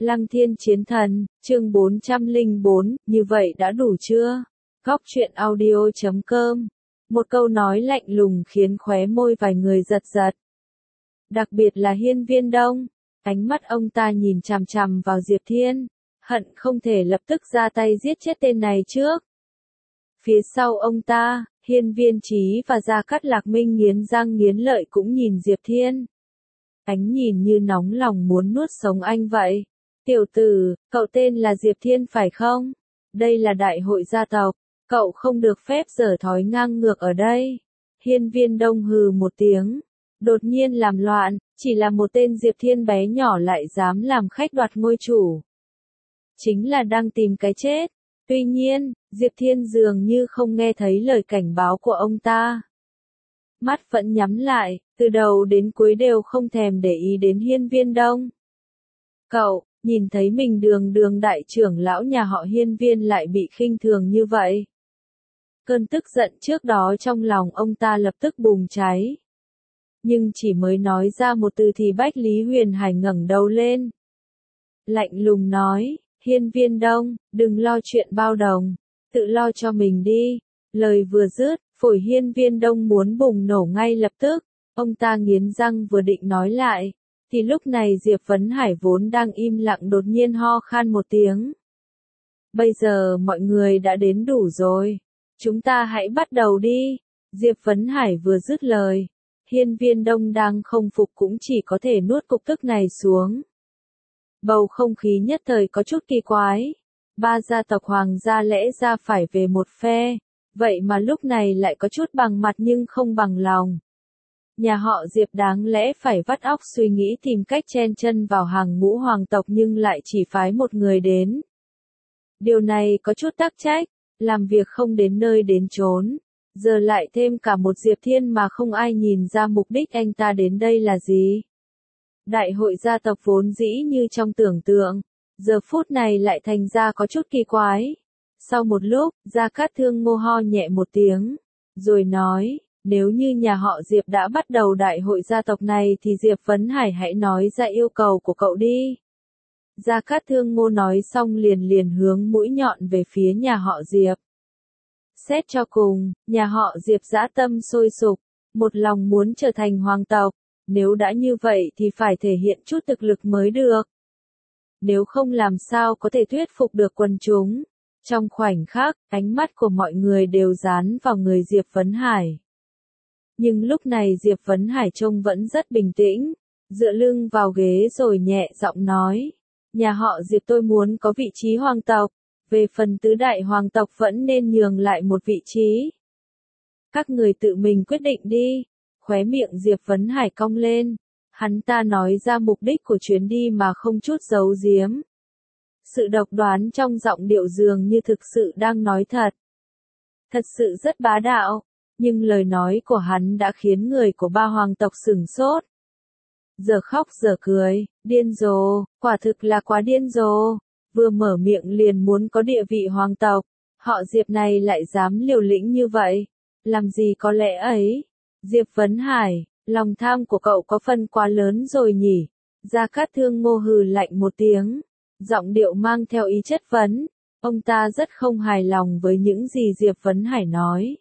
Lăng Thiên Chiến Thần, chương 404, như vậy đã đủ chưa? Góc truyện audio.com. Một câu nói lạnh lùng khiến khóe môi vài người giật giật. Đặc biệt là Hiên Viên Đông, ánh mắt ông ta nhìn chằm chằm vào Diệp Thiên, hận không thể lập tức ra tay giết chết tên này trước. Phía sau ông ta, Hiên Viên Chí và Gia Cát Lạc Minh nghiến răng nghiến lợi cũng nhìn Diệp Thiên. Ánh nhìn như nóng lòng muốn nuốt sống anh vậy. Tiểu tử, cậu tên là Diệp Thiên phải không? Đây là đại hội gia tộc, cậu không được phép giở thói ngang ngược ở đây. Hiên Viên Đông hừ một tiếng, đột nhiên làm loạn, chỉ là một tên Diệp Thiên bé nhỏ lại dám làm khách đoạt ngôi chủ. Chính là đang tìm cái chết. Tuy nhiên, Diệp Thiên dường như không nghe thấy lời cảnh báo của ông ta. Mắt vẫn nhắm lại, từ đầu đến cuối đều không thèm để ý đến Hiên Viên Đông. Cậu, nhìn thấy mình đường đại trưởng lão nhà họ Hiên Viên lại bị khinh thường như vậy. Cơn tức giận trước đó trong lòng ông ta lập tức bùng cháy. Nhưng chỉ mới nói ra một từ thì Bách Lý Huyền Hải ngẩng đầu lên. Lạnh lùng nói, Hiên Viên Đông, đừng lo chuyện bao đồng, tự lo cho mình đi. Lời vừa dứt, phổi Hiên Viên Đông muốn bùng nổ ngay lập tức, ông ta nghiến răng vừa định nói lại, thì lúc này Diệp Vấn Hải vốn đang im lặng đột nhiên ho khan một tiếng. Bây giờ mọi người đã đến đủ rồi, chúng ta hãy bắt đầu đi. Diệp Vấn Hải vừa dứt lời, Hiên Viên Đông đang không phục cũng chỉ có thể nuốt cục tức này xuống. Bầu không khí nhất thời có chút kỳ quái. Ba gia tộc hoàng gia lẽ ra phải về một phe, vậy mà lúc này lại có chút bằng mặt nhưng không bằng lòng. Nhà họ Diệp đáng lẽ phải vắt óc suy nghĩ tìm cách chen chân vào hàng ngũ hoàng tộc nhưng lại chỉ phái một người đến. Điều này có chút tắc trách, làm việc không đến nơi đến chốn, giờ lại thêm cả một Diệp Thiên mà không ai nhìn ra mục đích anh ta đến đây là gì. Đại hội gia tộc vốn dĩ như trong tưởng tượng, giờ phút này lại thành ra có chút kỳ quái. Sau một lúc, Gia Cát Thương ngô ho nhẹ một tiếng, rồi nói, nếu như nhà họ Diệp đã bắt đầu đại hội gia tộc này thì Diệp Vấn Hải hãy nói ra yêu cầu của cậu đi. Gia Cát Thương ngô nói xong liền hướng mũi nhọn về phía nhà họ Diệp. Xét cho cùng, nhà họ Diệp dã tâm sôi sục, một lòng muốn trở thành hoàng tộc, nếu đã như vậy thì phải thể hiện chút thực lực mới được. Nếu không làm sao có thể thuyết phục được quần chúng. Trong khoảnh khắc, ánh mắt của mọi người đều dán vào người Diệp Vấn Hải. Nhưng lúc này Diệp Vấn Hải trông vẫn rất bình tĩnh, dựa lưng vào ghế rồi nhẹ giọng nói, nhà họ Diệp tôi muốn có vị trí hoàng tộc, về phần tứ đại hoàng tộc vẫn nên nhường lại một vị trí. Các người tự mình quyết định đi. Khóe miệng Diệp Vấn Hải cong lên, hắn ta nói ra mục đích của chuyến đi mà không chút giấu giếm. Sự độc đoán trong giọng điệu dường như thực sự đang nói thật. Thật sự rất bá đạo, nhưng lời nói của hắn đã khiến người của ba hoàng tộc sửng sốt. Giờ khóc giờ cười, điên rồ, quả thực là quá điên rồ, vừa mở miệng liền muốn có địa vị hoàng tộc, họ Diệp này lại dám liều lĩnh như vậy, làm gì có lẽ ấy. Diệp Vấn Hải, lòng tham của cậu có phần quá lớn rồi nhỉ? Gia Cát Thương ngô hừ lạnh một tiếng, giọng điệu mang theo ý chất vấn, ông ta rất không hài lòng với những gì Diệp Vấn Hải nói.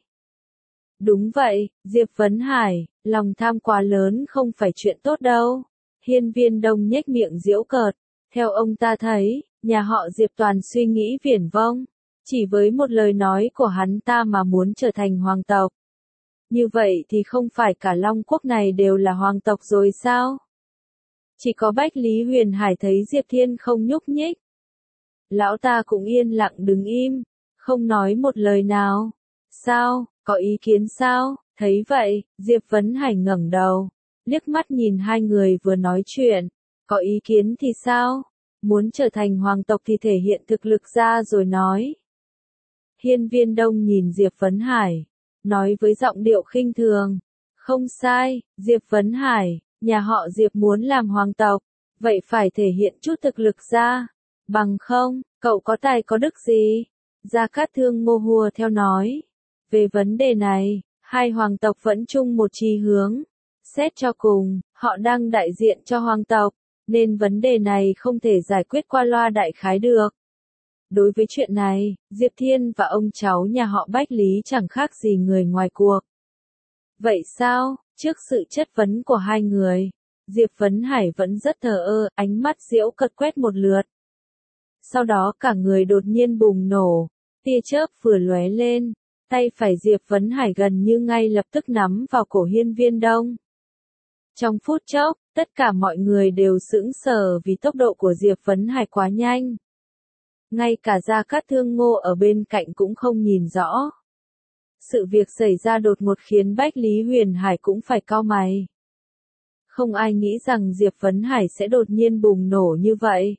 Đúng vậy, Diệp Vấn Hải, lòng tham quá lớn không phải chuyện tốt đâu. Hiên Viên Đông nhếch miệng giễu cợt, theo ông ta thấy, nhà họ Diệp toàn suy nghĩ viển vông, chỉ với một lời nói của hắn ta mà muốn trở thành hoàng tộc. Như vậy thì không phải cả Long Quốc này đều là hoàng tộc rồi sao? Chỉ có Bách Lý Huyền Hải thấy Diệp Thiên không nhúc nhích. Lão ta cũng yên lặng đứng im, không nói một lời nào. Sao, có ý kiến sao? Thấy vậy, Diệp Vấn Hải ngẩng đầu, liếc mắt nhìn hai người vừa nói chuyện. Có ý kiến thì sao? Muốn trở thành hoàng tộc thì thể hiện thực lực ra rồi nói. Hiên Viên Đông nhìn Diệp Vấn Hải, nói với giọng điệu khinh thường. Không sai, Diệp Vấn Hải, nhà họ Diệp muốn làm hoàng tộc, vậy phải thể hiện chút thực lực ra. Bằng không, cậu có tài có đức gì? Gia Cát Thương ngô hùa theo nói. Về vấn đề này, hai hoàng tộc vẫn chung một chí hướng. Xét cho cùng, họ đang đại diện cho hoàng tộc, nên vấn đề này không thể giải quyết qua loa đại khái được. Đối với chuyện này, Diệp Thiên và ông cháu nhà họ Bách Lý chẳng khác gì người ngoài cuộc. Vậy sao? Trước sự chất vấn của hai người, Diệp Vấn Hải vẫn rất thờ ơ, ánh mắt diễu cợt quét một lượt. Sau đó cả người đột nhiên bùng nổ, tia chớp vừa lóe lên, tay phải Diệp Vấn Hải gần như ngay lập tức nắm vào cổ Hiên Viên Đông. Trong phút chốc, tất cả mọi người đều sững sờ vì tốc độ của Diệp Vấn Hải quá nhanh. Ngay cả Gia Cát Thương Ngô ở bên cạnh cũng không nhìn rõ. Sự việc xảy ra đột ngột khiến Bách Lý Huyền Hải cũng phải cau mày. Không ai nghĩ rằng Diệp Vấn Hải sẽ đột nhiên bùng nổ như vậy.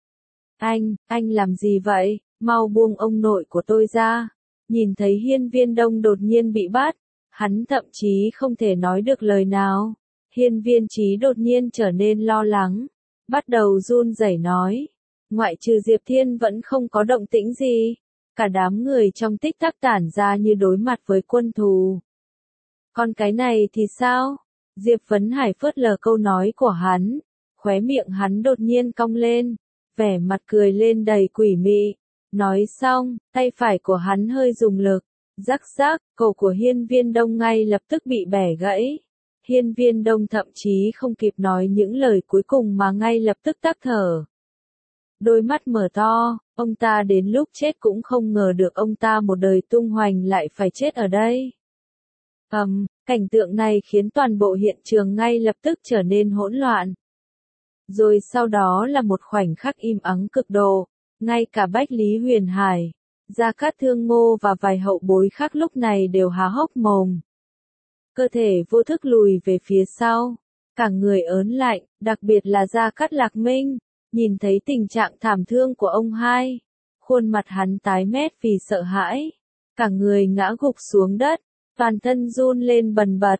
Anh làm gì vậy? Mau buông ông nội của tôi ra. Nhìn thấy Hiên Viên Đông đột nhiên bị bắt, hắn thậm chí không thể nói được lời nào. Hiên Viên Chí đột nhiên trở nên lo lắng, bắt đầu run rẩy nói. Ngoại trừ Diệp Thiên vẫn không có động tĩnh gì. Cả đám người trong tích tắc tản ra như đối mặt với quân thù. Còn cái này thì sao? Diệp Vấn Hải phớt lờ câu nói của hắn, khóe miệng hắn đột nhiên cong lên, vẻ mặt cười lên đầy quỷ mị. Nói xong, tay phải của hắn hơi dùng lực, rắc rắc, cổ của Hiên Viên Đông ngay lập tức bị bẻ gãy. Hiên Viên Đông thậm chí không kịp nói những lời cuối cùng mà ngay lập tức tắc thở. Đôi mắt mở to, ông ta đến lúc chết cũng không ngờ được ông ta một đời tung hoành lại phải chết ở đây. Cảnh tượng này khiến toàn bộ hiện trường ngay lập tức trở nên hỗn loạn. Rồi sau đó là một khoảnh khắc im ắng cực độ, ngay cả Bách Lý Huyền Hải, Gia Cát Thương Ngô và vài hậu bối khác lúc này đều há hốc mồm. Cơ thể vô thức lùi về phía sau, cả người ớn lạnh, đặc biệt là Gia Cát Lạc Minh, nhìn thấy tình trạng thảm thương của ông hai, khuôn mặt hắn tái mét vì sợ hãi, cả người ngã gục xuống đất, toàn thân run lên bần bật.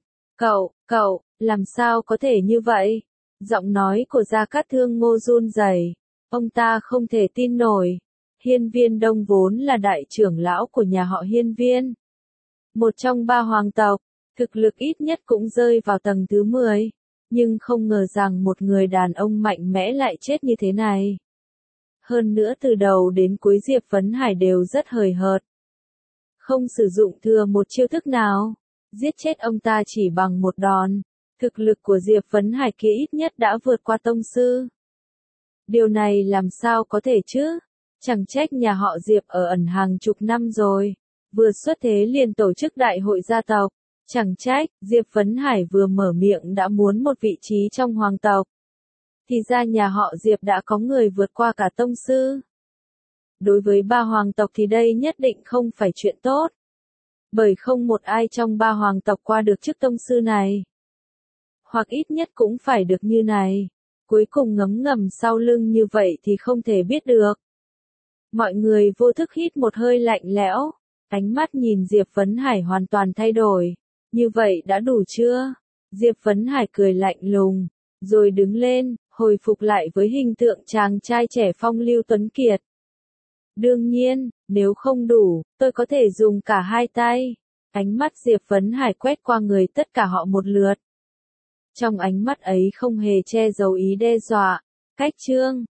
Cậu, làm sao có thể như vậy? Giọng nói của Gia Cát Thương Ngô run rẩy, ông ta không thể tin nổi. Hiên Viên Đông vốn là đại trưởng lão của nhà họ Hiên Viên, một trong 3 hoàng tộc, thực lực ít nhất cũng rơi vào tầng thứ 10, nhưng không ngờ rằng một người đàn ông mạnh mẽ lại chết như thế này. Hơn nữa từ đầu đến cuối Diệp Vấn Hải đều rất hời hợt, không sử dụng thừa một chiêu thức nào, giết chết ông ta chỉ bằng một đòn. Thực lực của Diệp Vấn Hải kia ít nhất đã vượt qua tông sư. Điều này làm sao có thể chứ? Chẳng trách nhà họ Diệp ở ẩn hàng chục năm rồi, vừa xuất thế liền tổ chức đại hội gia tộc. Chẳng trách, Diệp Vấn Hải vừa mở miệng đã muốn một vị trí trong hoàng tộc. Thì ra nhà họ Diệp đã có người vượt qua cả tông sư. Đối với 3 hoàng tộc thì đây nhất định không phải chuyện tốt. Bởi không một ai trong 3 hoàng tộc qua được chức tông sư này. Hoặc ít nhất cũng phải được như này. Cuối cùng ngấm ngầm sau lưng như vậy thì không thể biết được. Mọi người vô thức hít một hơi lạnh lẽo. Ánh mắt nhìn Diệp Vấn Hải hoàn toàn thay đổi. Như vậy đã đủ chưa? Diệp Vấn Hải cười lạnh lùng, rồi đứng lên, hồi phục lại với hình tượng chàng trai trẻ phong lưu tuấn kiệt. Đương nhiên, nếu không đủ, tôi có thể dùng cả 2 tay. Ánh mắt Diệp Vấn Hải quét qua người tất cả họ một lượt. Trong ánh mắt ấy không hề che giấu ý đe dọa. Cách chương